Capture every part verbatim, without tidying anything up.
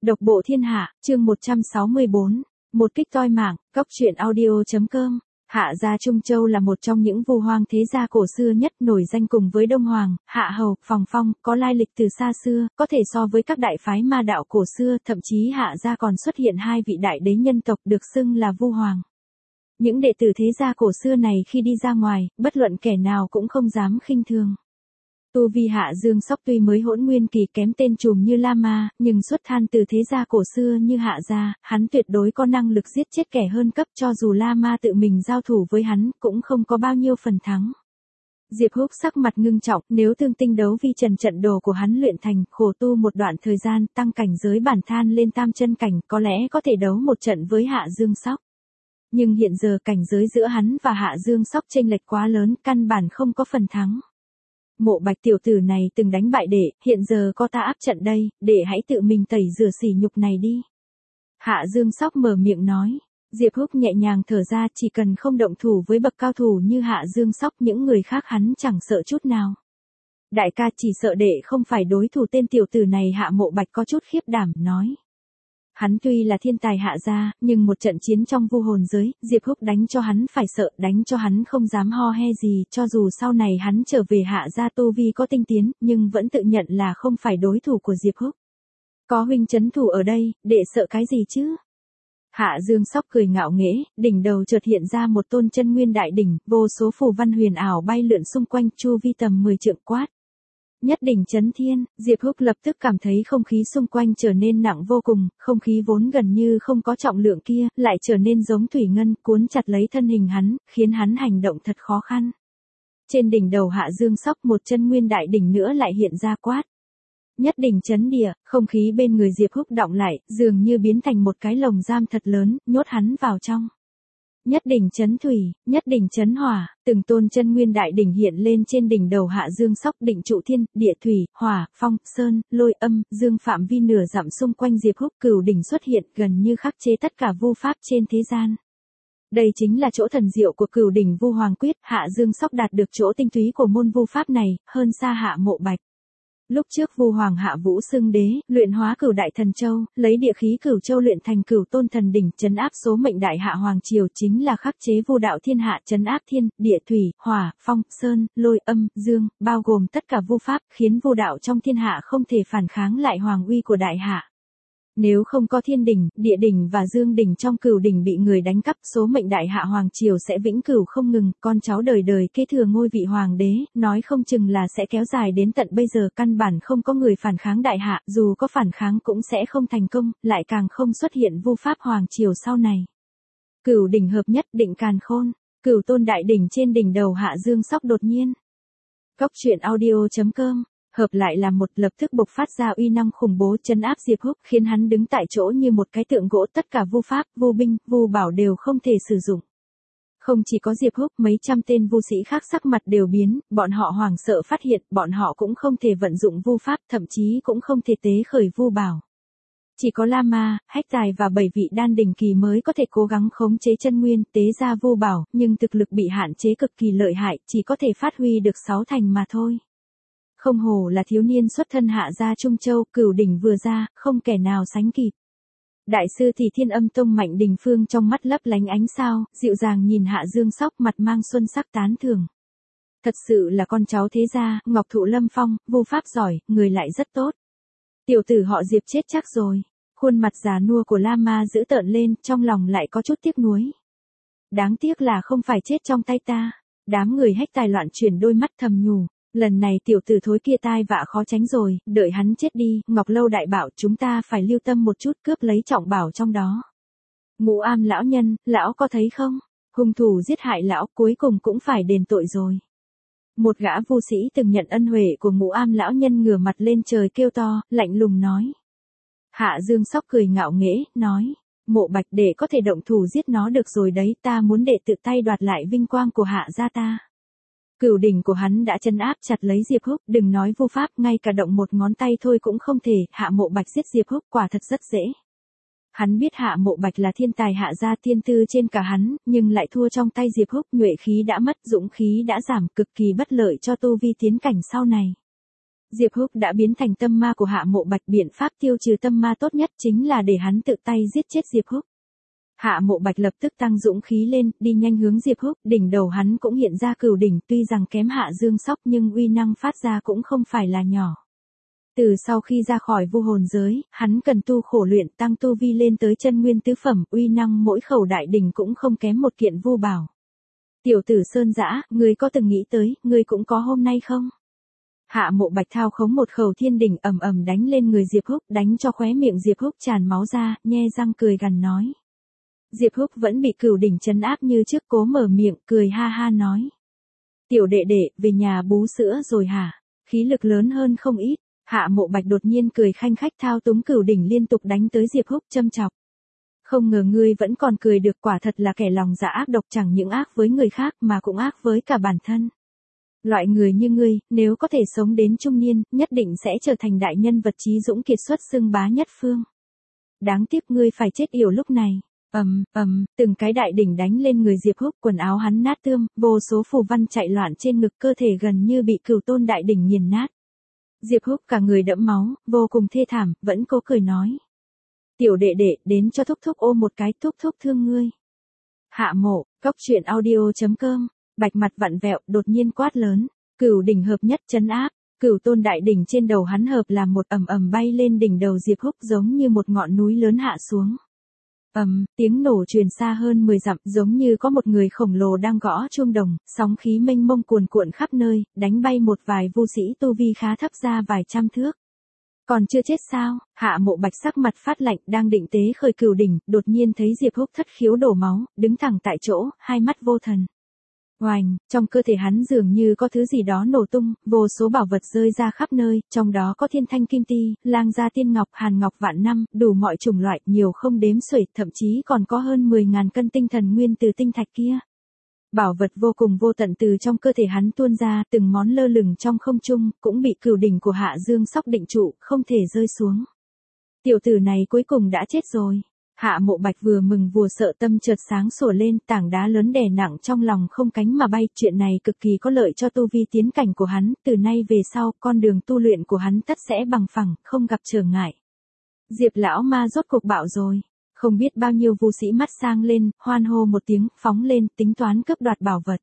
Độc bộ thiên hạ, chương một trăm sáu mươi bốn, một kích toi mạng, góc truyện audio.com. Hạ gia Trung Châu là một trong những vu hoang thế gia cổ xưa nhất, nổi danh cùng với Đông Hoàng, Hạ Hầu, Phòng Phong, có lai lịch từ xa xưa, có thể so với các đại phái ma đạo cổ xưa, thậm chí Hạ gia còn xuất hiện hai vị đại đế nhân tộc được xưng là vu hoàng. Những đệ tử thế gia cổ xưa này khi đi ra ngoài, bất luận kẻ nào cũng không dám khinh thường. Tu vi Hạ Dương Sóc tuy mới hỗn nguyên kỳ kém tên trùm như La Ma, nhưng xuất thân từ thế gia cổ xưa như Hạ gia, hắn tuyệt đối có năng lực giết chết kẻ hơn cấp, cho dù La Ma tự mình giao thủ với hắn, cũng không có bao nhiêu phần thắng. Diệp Húc sắc mặt ngưng trọng, nếu thương tinh đấu vi trần trận đồ của hắn luyện thành, khổ tu một đoạn thời gian, tăng cảnh giới bản than lên tam chân cảnh, có lẽ có thể đấu một trận với Hạ Dương Sóc. Nhưng hiện giờ cảnh giới giữa hắn và Hạ Dương Sóc chênh lệch quá lớn, căn bản không có phần thắng. Mộ Bạch tiểu tử này từng đánh bại đệ, hiện giờ có ta áp trận đây, đệ hãy tự mình tẩy rửa sỉ nhục này đi. Hạ Dương Sóc mở miệng nói. Diệp Húc nhẹ nhàng thở ra, chỉ cần không động thủ với bậc cao thủ như Hạ Dương Sóc, những người khác hắn chẳng sợ chút nào. Đại ca, chỉ sợ đệ không phải đối thủ tên tiểu tử này. Hạ Mộ Bạch có chút khiếp đảm nói. Hắn tuy là thiên tài Hạ gia, nhưng một trận chiến trong vu hồn giới, Diệp Húc đánh cho hắn phải sợ, đánh cho hắn không dám ho he gì, cho dù sau này hắn trở về Hạ gia tu vi có tinh tiến, nhưng vẫn tự nhận là không phải đối thủ của Diệp Húc. Có huynh trấn thủ ở đây, đệ sợ cái gì chứ? Hạ Dương Sóc cười ngạo nghễ, đỉnh đầu chợt hiện ra một tôn chân nguyên đại đỉnh, vô số phù văn huyền ảo bay lượn xung quanh, chu vi tầm mười trượng quát. Nhất đỉnh chấn thiên, Diệp Húc lập tức cảm thấy không khí xung quanh trở nên nặng vô cùng, không khí vốn gần như không có trọng lượng kia, lại trở nên giống thủy ngân, cuốn chặt lấy thân hình hắn, khiến hắn hành động thật khó khăn. Trên đỉnh đầu Hạ Dương Sóc một chân nguyên đại đỉnh nữa lại hiện ra quát. Nhất đỉnh chấn địa, không khí bên người Diệp Húc đọng lại, dường như biến thành một cái lồng giam thật lớn, nhốt hắn vào trong. Nhất đỉnh chấn thủy, nhất đỉnh chấn hỏa, từng tôn chân nguyên đại đỉnh hiện lên trên đỉnh đầu Hạ Dương Sóc, định trụ thiên, địa thủy, hỏa, phong, sơn, lôi, âm, dương phạm vi nửa dặm xung quanh Diệp Húc. Cửu đỉnh xuất hiện, gần như khắc chế tất cả vu pháp trên thế gian. Đây chính là chỗ thần diệu của Cửu đỉnh vu hoàng quyết. Hạ Dương Sóc đạt được chỗ tinh túy của môn vu pháp này, hơn xa Hạ Mộ Bạch. Lúc trước vu hoàng Hạ Vũ xưng đế, luyện hóa cửu đại thần châu, lấy địa khí cửu châu luyện thành cửu tôn thần đỉnh, trấn áp số mệnh đại hạ hoàng triều, chính là khắc chế vu đạo thiên hạ, trấn áp thiên, địa thủy, hỏa, phong, sơn, lôi, âm, dương, bao gồm tất cả vu pháp, khiến vu đạo trong thiên hạ không thể phản kháng lại hoàng uy của đại hạ. Nếu không có thiên đỉnh, địa đỉnh và dương đỉnh trong cửu đỉnh bị người đánh cắp, số mệnh đại hạ hoàng triều sẽ vĩnh cửu không ngừng, con cháu đời đời kế thừa ngôi vị hoàng đế, nói không chừng là sẽ kéo dài đến tận bây giờ. Căn bản không có người phản kháng đại hạ, dù có phản kháng cũng sẽ không thành công, lại càng không xuất hiện vu pháp hoàng triều sau này. Cửu đỉnh hợp nhất, định càn khôn, cửu tôn đại đỉnh trên đỉnh đầu Hạ Dương Sóc đột nhiên. Góc truyện audio.com hợp lại làm một, lập tức bộc phát ra uy năng khủng bố, trấn áp Diệp Húc, khiến hắn đứng tại chỗ như một cái tượng gỗ, tất cả vu pháp, vu binh, vu bảo đều không thể sử dụng. Không chỉ có Diệp Húc, mấy trăm tên vu sĩ khác sắc mặt đều biến, bọn họ hoảng sợ phát hiện, bọn họ cũng không thể vận dụng vu pháp, thậm chí cũng không thể tế khởi vu bảo. Chỉ có La Ma, Hách Tài và bảy vị đan đỉnh kỳ mới có thể cố gắng khống chế chân nguyên, tế ra vu bảo, nhưng thực lực bị hạn chế cực kỳ lợi hại, chỉ có thể phát huy được sáu thành mà thôi. Không hổ là thiếu niên xuất thân Hạ gia Trung Châu, Cửu đỉnh vừa ra, không kẻ nào sánh kịp. Đại sư thì Thiên Âm Tông Mạnh Đình Phương trong mắt lấp lánh ánh sao, dịu dàng nhìn Hạ Dương Sóc, mặt mang xuân sắc tán thưởng. Thật sự là con cháu thế gia, Ngọc Thụ Lâm Phong, vu pháp giỏi, người lại rất tốt. Tiểu tử họ Diệp chết chắc rồi. Khuôn mặt già nua của La Ma giữ tợn lên, trong lòng lại có chút tiếc nuối. Đáng tiếc là không phải chết trong tay ta. Đám người Hách Tài loạn chuyển đôi mắt thầm nhủ. Lần này tiểu tử thối kia tai vạ khó tránh rồi, đợi hắn chết đi. Ngọc Lâu đại bảo chúng ta phải lưu tâm một chút, cướp lấy trọng bảo trong đó. Ngũ Am lão nhân, lão có thấy không? Hung thủ giết hại lão cuối cùng cũng phải đền tội rồi. Một gã vu sĩ từng nhận ân huệ của Ngũ Am lão nhân ngửa mặt lên trời kêu to, lạnh lùng nói. Hạ Dương Sóc cười ngạo nghễ, nói. Mộ Bạch, đệ có thể động thủ giết nó được rồi đấy, ta muốn đệ tự tay đoạt lại vinh quang của Hạ gia ta. Cửu đỉnh của hắn đã trấn áp chặt lấy Diệp Húc, đừng nói vu pháp, ngay cả động một ngón tay thôi cũng không thể. Hạ Mộ Bạch giết Diệp Húc quả thật rất dễ. Hắn biết Hạ Mộ Bạch là thiên tài Hạ gia, thiên tư trên cả hắn, nhưng lại thua trong tay Diệp Húc, nhuệ khí đã mất, dũng khí đã giảm, cực kỳ bất lợi cho tu vi tiến cảnh sau này. Diệp Húc đã biến thành tâm ma của Hạ Mộ Bạch, biện pháp tiêu trừ tâm ma tốt nhất chính là để hắn tự tay giết chết Diệp Húc. Hạ Mộ Bạch lập tức tăng dũng khí lên, đi nhanh hướng Diệp Húc, đỉnh đầu hắn cũng hiện ra cửu đỉnh, tuy rằng kém Hạ Dương Sóc nhưng uy năng phát ra cũng không phải là nhỏ. Từ sau khi ra khỏi vu hồn giới, hắn cần tu khổ luyện, tăng tu vi lên tới chân nguyên tứ phẩm, uy năng mỗi khẩu đại đỉnh cũng không kém một kiện vu bảo. Tiểu tử Sơn Dã, ngươi có từng nghĩ tới, ngươi cũng có hôm nay không? Hạ Mộ Bạch thao khống một khẩu thiên đỉnh ầm ầm đánh lên người Diệp Húc, đánh cho khóe miệng Diệp Húc tràn máu ra, nhe răng cười gằn nói. Diệp Húc vẫn bị cửu đỉnh trấn áp như trước, cố mở miệng, cười ha ha nói. Tiểu đệ đệ, về nhà bú sữa rồi hả? Khí lực lớn hơn không ít. Hạ Mộ Bạch đột nhiên cười khanh khách thao túng cửu đỉnh liên tục đánh tới Diệp Húc, châm chọc. Không ngờ ngươi vẫn còn cười được, quả thật là kẻ lòng dạ ác độc, chẳng những ác với người khác mà cũng ác với cả bản thân. Loại người như ngươi, nếu có thể sống đến trung niên, nhất định sẽ trở thành đại nhân vật trí dũng kiệt xuất xưng bá nhất phương. Đáng tiếc ngươi phải chết yểu lúc này. Ầm, ầm, từng cái đại đỉnh đánh lên người Diệp Húc, quần áo hắn nát tươm, vô số phù văn chạy loạn trên ngực, cơ thể gần như bị cửu tôn đại đỉnh nghiền nát. Diệp Húc cả người đẫm máu, vô cùng thê thảm, vẫn cố cười nói. Tiểu đệ đệ, đến cho thúc thúc ôm một cái, thúc thúc thương ngươi. Hạ Mộ, cốc truyện audio chấm com, Bạch mặt vặn vẹo, đột nhiên quát lớn, cửu đỉnh hợp nhất trấn áp, cửu tôn đại đỉnh trên đầu hắn hợp làm một, ầm ầm bay lên đỉnh đầu Diệp Húc giống như một ngọn núi lớn hạ xuống. Ầm, tiếng nổ truyền xa hơn mười dặm, giống như có một người khổng lồ đang gõ chuông đồng, sóng khí mênh mông cuồn cuộn khắp nơi, đánh bay một vài vu sĩ tu vi khá thấp ra vài trăm thước. Còn chưa chết sao? Hạ Mộ Bạch sắc mặt phát lạnh, đang định tế khởi cửu đỉnh, đột nhiên thấy Diệp Húc thất khiếu đổ máu, đứng thẳng tại chỗ, hai mắt vô thần. Oành, trong cơ thể hắn dường như có thứ gì đó nổ tung, vô số bảo vật rơi ra khắp nơi, trong đó có thiên thanh kim ti, lang gia tiên ngọc, hàn ngọc vạn năm, đủ mọi chủng loại, nhiều không đếm xuể, thậm chí còn có hơn mười ngàn cân tinh thần nguyên từ tinh thạch kia. Bảo vật vô cùng vô tận từ trong cơ thể hắn tuôn ra, từng món lơ lửng trong không trung, cũng bị cửu đỉnh của Hạ Dương Sóc định trụ, không thể rơi xuống. Tiểu tử này cuối cùng đã chết rồi. Hạ Mộ Bạch vừa mừng vừa sợ, tâm chợt sáng sủa lên, tảng đá lớn đè nặng trong lòng không cánh mà bay, chuyện này cực kỳ có lợi cho tu vi tiến cảnh của hắn, từ nay về sau, con đường tu luyện của hắn tất sẽ bằng phẳng, không gặp trở ngại. Diệp lão ma rốt cuộc bạo rồi, không biết bao nhiêu vu sĩ mắt sang lên, hoan hô một tiếng, phóng lên, tính toán cướp đoạt bảo vật.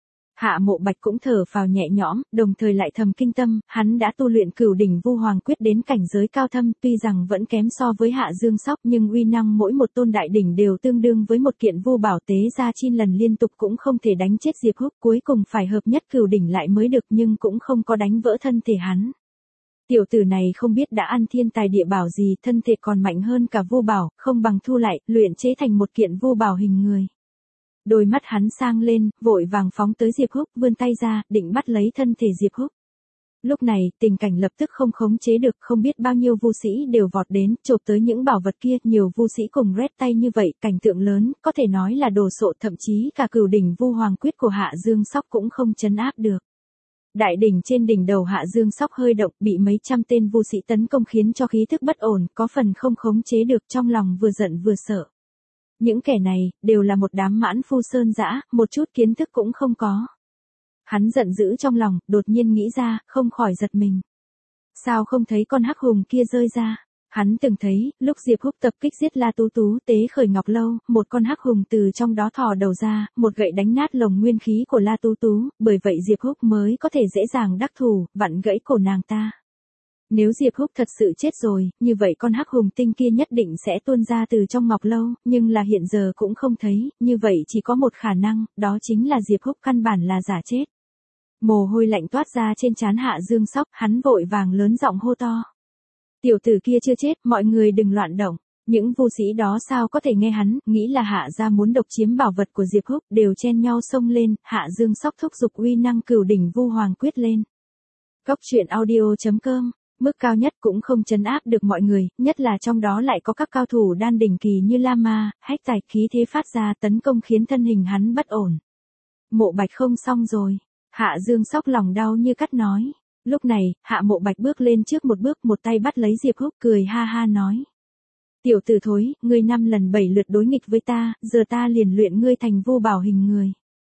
Hạ Mộ Bạch cũng thở phào nhẹ nhõm, đồng thời lại thầm kinh tâm, hắn đã tu luyện cửu đỉnh vu hoàng quyết đến cảnh giới cao thâm, tuy rằng vẫn kém so với Hạ Dương Sóc nhưng uy năng mỗi một tôn đại đỉnh đều tương đương với một kiện vu bảo, tế ra chín lần liên tục cũng không thể đánh chết Diệp Húc, cuối cùng phải hợp nhất cửu đỉnh lại mới được, nhưng cũng không có đánh vỡ thân thể hắn. Tiểu tử này không biết đã ăn thiên tài địa bảo gì, thân thể còn mạnh hơn cả vu bảo, không bằng thu lại, luyện chế thành một kiện vu bảo hình người. Đôi mắt hắn sang lên, vội vàng phóng tới Diệp Húc, vươn tay ra, định bắt lấy thân thể Diệp Húc. Lúc này, tình cảnh lập tức không khống chế được, không biết bao nhiêu vu sĩ đều vọt đến, chộp tới những bảo vật kia, nhiều vu sĩ cùng rét tay như vậy, cảnh tượng lớn, có thể nói là đồ sộ, thậm chí cả cửu đỉnh vu hoàng quyết của Hạ Dương Sóc cũng không trấn áp được. Đại đỉnh trên đỉnh đầu Hạ Dương Sóc hơi động, bị mấy trăm tên vu sĩ tấn công khiến cho khí thức bất ổn, có phần không khống chế được, trong lòng vừa giận vừa sợ. Những kẻ này, đều là một đám mãn phu sơn dã, một chút kiến thức cũng không có. Hắn giận dữ trong lòng, đột nhiên nghĩ ra, không khỏi giật mình. Sao không thấy con hắc hùng kia rơi ra? Hắn từng thấy, lúc Diệp Húc tập kích giết La Tú Tú tế khởi Ngọc Lâu, một con hắc hùng từ trong đó thò đầu ra, một gậy đánh nát lồng nguyên khí của La Tú Tú, bởi vậy Diệp Húc mới có thể dễ dàng đắc thủ, vặn gãy cổ nàng ta. Nếu Diệp Húc thật sự chết rồi, như vậy con hắc hùng tinh kia nhất định sẽ tuôn ra từ trong Ngọc Lâu, nhưng là hiện giờ cũng không thấy, như vậy chỉ có một khả năng, đó chính là Diệp Húc căn bản là giả chết. Mồ hôi lạnh toát ra trên trán Hạ Dương Sóc, hắn vội vàng lớn giọng hô to. Tiểu tử kia chưa chết, mọi người đừng loạn động. Những vu sĩ đó sao có thể nghe hắn, nghĩ là Hạ gia muốn độc chiếm bảo vật của Diệp Húc, đều chen nhau xông lên, Hạ Dương Sóc thúc giục uy năng cửu đỉnh vu hoàng quyết lên. Cốc truyện audio chấm com, mức cao nhất cũng không trấn áp được mọi người, nhất là trong đó lại có các cao thủ đan đỉnh kỳ như La Ma, Hách Tài, khí thế phát ra tấn công khiến thân hình hắn bất ổn. Mộ Bạch không xong rồi. Hạ Dương Sóc lòng đau như cắt nói. Lúc này, Hạ Mộ Bạch bước lên trước một bước, một tay bắt lấy Diệp Húc, cười ha ha nói. Tiểu tử thối, ngươi năm lần bảy lượt đối nghịch với ta, giờ ta liền luyện ngươi thành vô bảo hình người.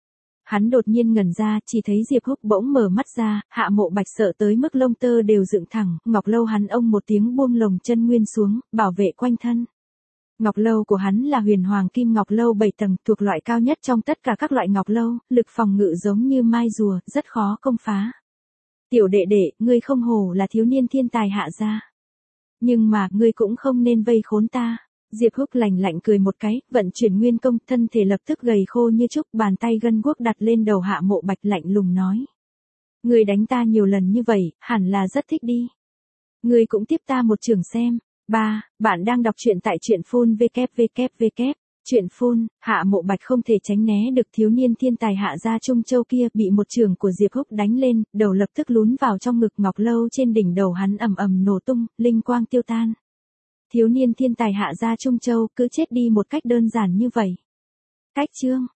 Hắn đột nhiên ngẩn ra, chỉ thấy Diệp Húc bỗng mở mắt ra, Hạ Mộ Bạch sợ tới mức lông tơ đều dựng thẳng, ngọc lâu hắn ông một tiếng buông lồng chân nguyên xuống, bảo vệ quanh thân. Ngọc lâu của hắn là huyền hoàng kim ngọc lâu bảy tầng, thuộc loại cao nhất trong tất cả các loại ngọc lâu, lực phòng ngự giống như mai rùa, rất khó công phá. Tiểu đệ đệ, ngươi không hổ là thiếu niên thiên tài Hạ gia. Nhưng mà, ngươi cũng không nên vây khốn ta. Diệp Húc lạnh lạnh cười một cái, vận chuyển nguyên công, thân thể lập tức gầy khô như trúc, bàn tay gân guốc đặt lên đầu Hạ Mộ Bạch lạnh lùng nói. Ngươi đánh ta nhiều lần như vậy, hẳn là rất thích đi. Ngươi cũng tiếp ta một trường xem. ba. Bạn đang đọc truyện tại truyện phun vê kép vê kép vê kép. Truyện phun, Hạ Mộ Bạch không thể tránh né được thiếu niên thiên tài Hạ gia Trung Châu kia bị một trường của Diệp Húc đánh lên, đầu lập tức lún vào trong ngực ngọc lâu trên đỉnh đầu hắn ầm ầm nổ tung, linh quang tiêu tan. Thiếu niên thiên tài Hạ gia Trung Châu cứ chết đi một cách đơn giản như vậy. Cách chương